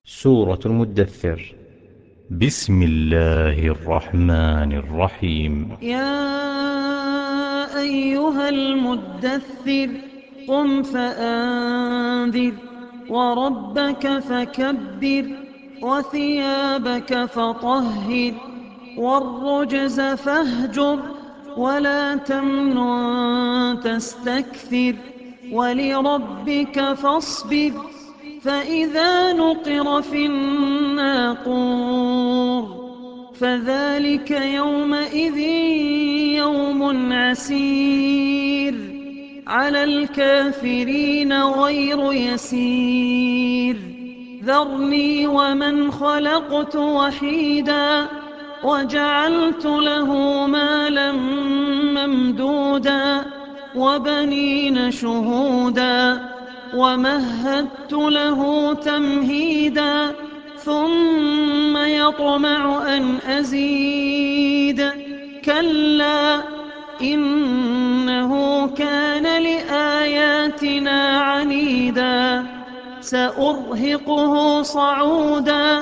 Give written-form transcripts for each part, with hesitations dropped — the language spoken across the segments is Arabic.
سورة المدثر. بسم الله الرحمن الرحيم. يا أيها المدثر قم فأنذر وربك فكبر وثيابك فطهر والرجز فاهجر ولا تمنن تستكثر ولربك فاصبر فإذا نقر في الناقور فذلك يومئذ يوم عسير على الكافرين غير يسير ذرني ومن خلقت وحيدا وجعلت له مالا ممدودا وبنين شهودا ومهدت له تمهيدا ثم يطمع أن أزيد كلا إنه كان لآياتنا عنيدا سأرهقه صعودا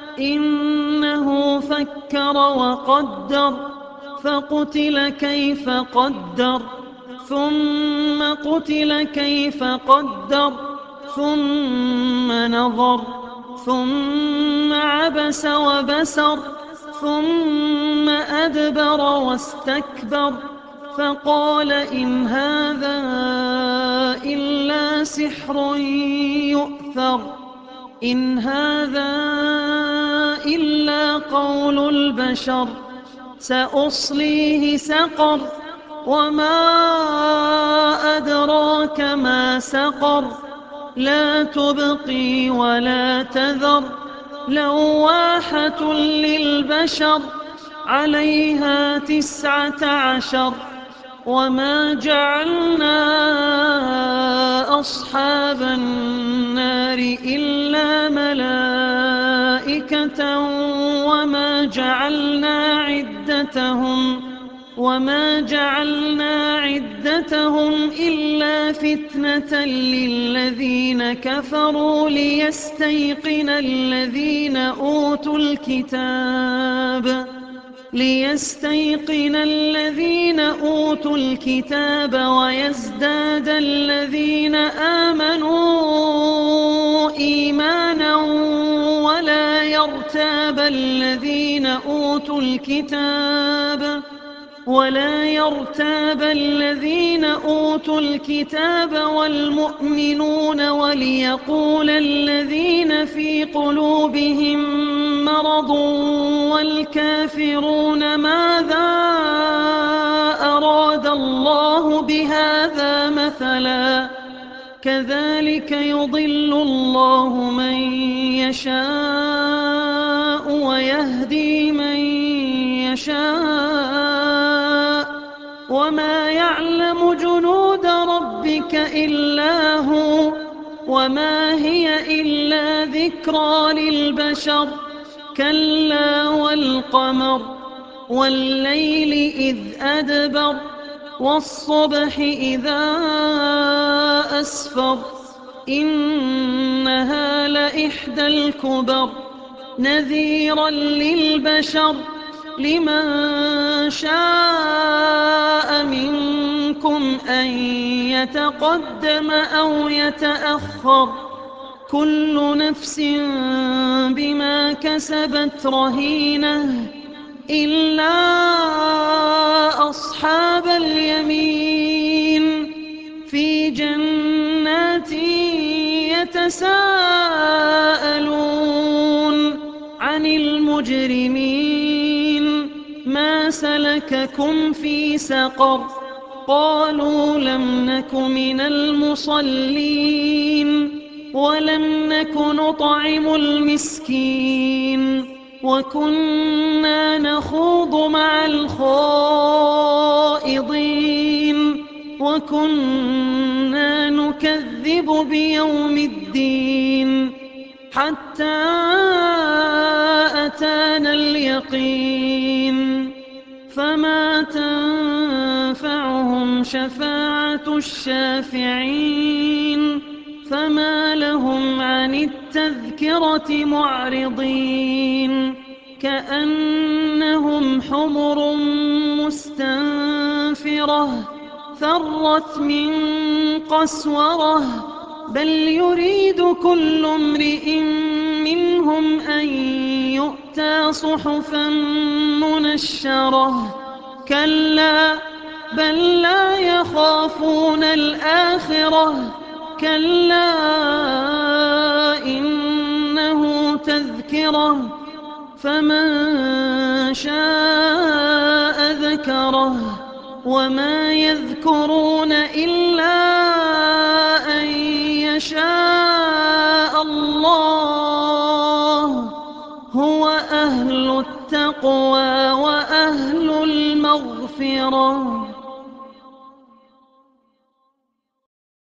إنه فكر وقدر فقتل كيف قدر ثم قتل كيف قدر ثم نظر ثم عبس وبسر ثم أدبر واستكبر فقال إن هذا إلا سحر يؤثر إن هذا إلا قول البشر سأصليه سقر وما أدراك ما سقر لا تبقي ولا تذر لواحة للبشر عليها 19 وما جعلنا أصحاب النار إلا ملائكة وما جعلنا عدتهم إلا فتنة للذين كفروا ليستيقن الذين أوتوا الكتاب ويزداد الذين آمنوا إيمانا ولا يرتاب الذين أوتوا الكتاب والمؤمنون وليقول الذين في قلوبهم مرض والكافرون ماذا أراد الله بهذا مثلا كذلك يضل الله من يشاء ويهدي من يشاء وما يعلم جنود ربك إلا هو وما هي إلا ذكرى للبشر كلا والقمر والليل إذ أدبر والصبح إذا أسفر إنها لإحدى الكبر نذيرا للبشر لمن شاء منكم أن يتقدم أو يتأخر كل نفس بما كسبت رهينة إلا أصحاب اليمين في جنات يتساءلون عن المجرمين ما سلككم في سقر قالوا لم نك من المصلين ولم نك نطعم المسكين وكنا نخوض مع الخائضين وكنا نكذب بيوم الدين حتى أتانا اليقين فما تنفعهم شفاعة الشافعين فما لهم عن التذكرة معرضين كأنهم حمر مستنفرة فرت من قسورة بل يريد كل امرئ منهم أن يؤتى صحفا منشرة كلا بل لا يخافون الآخرة كلا إنه تذكرة فمن شاء ذكره وما يذكرون إلا أن يشاء الله هو أهل التقوى وأهل المغفرة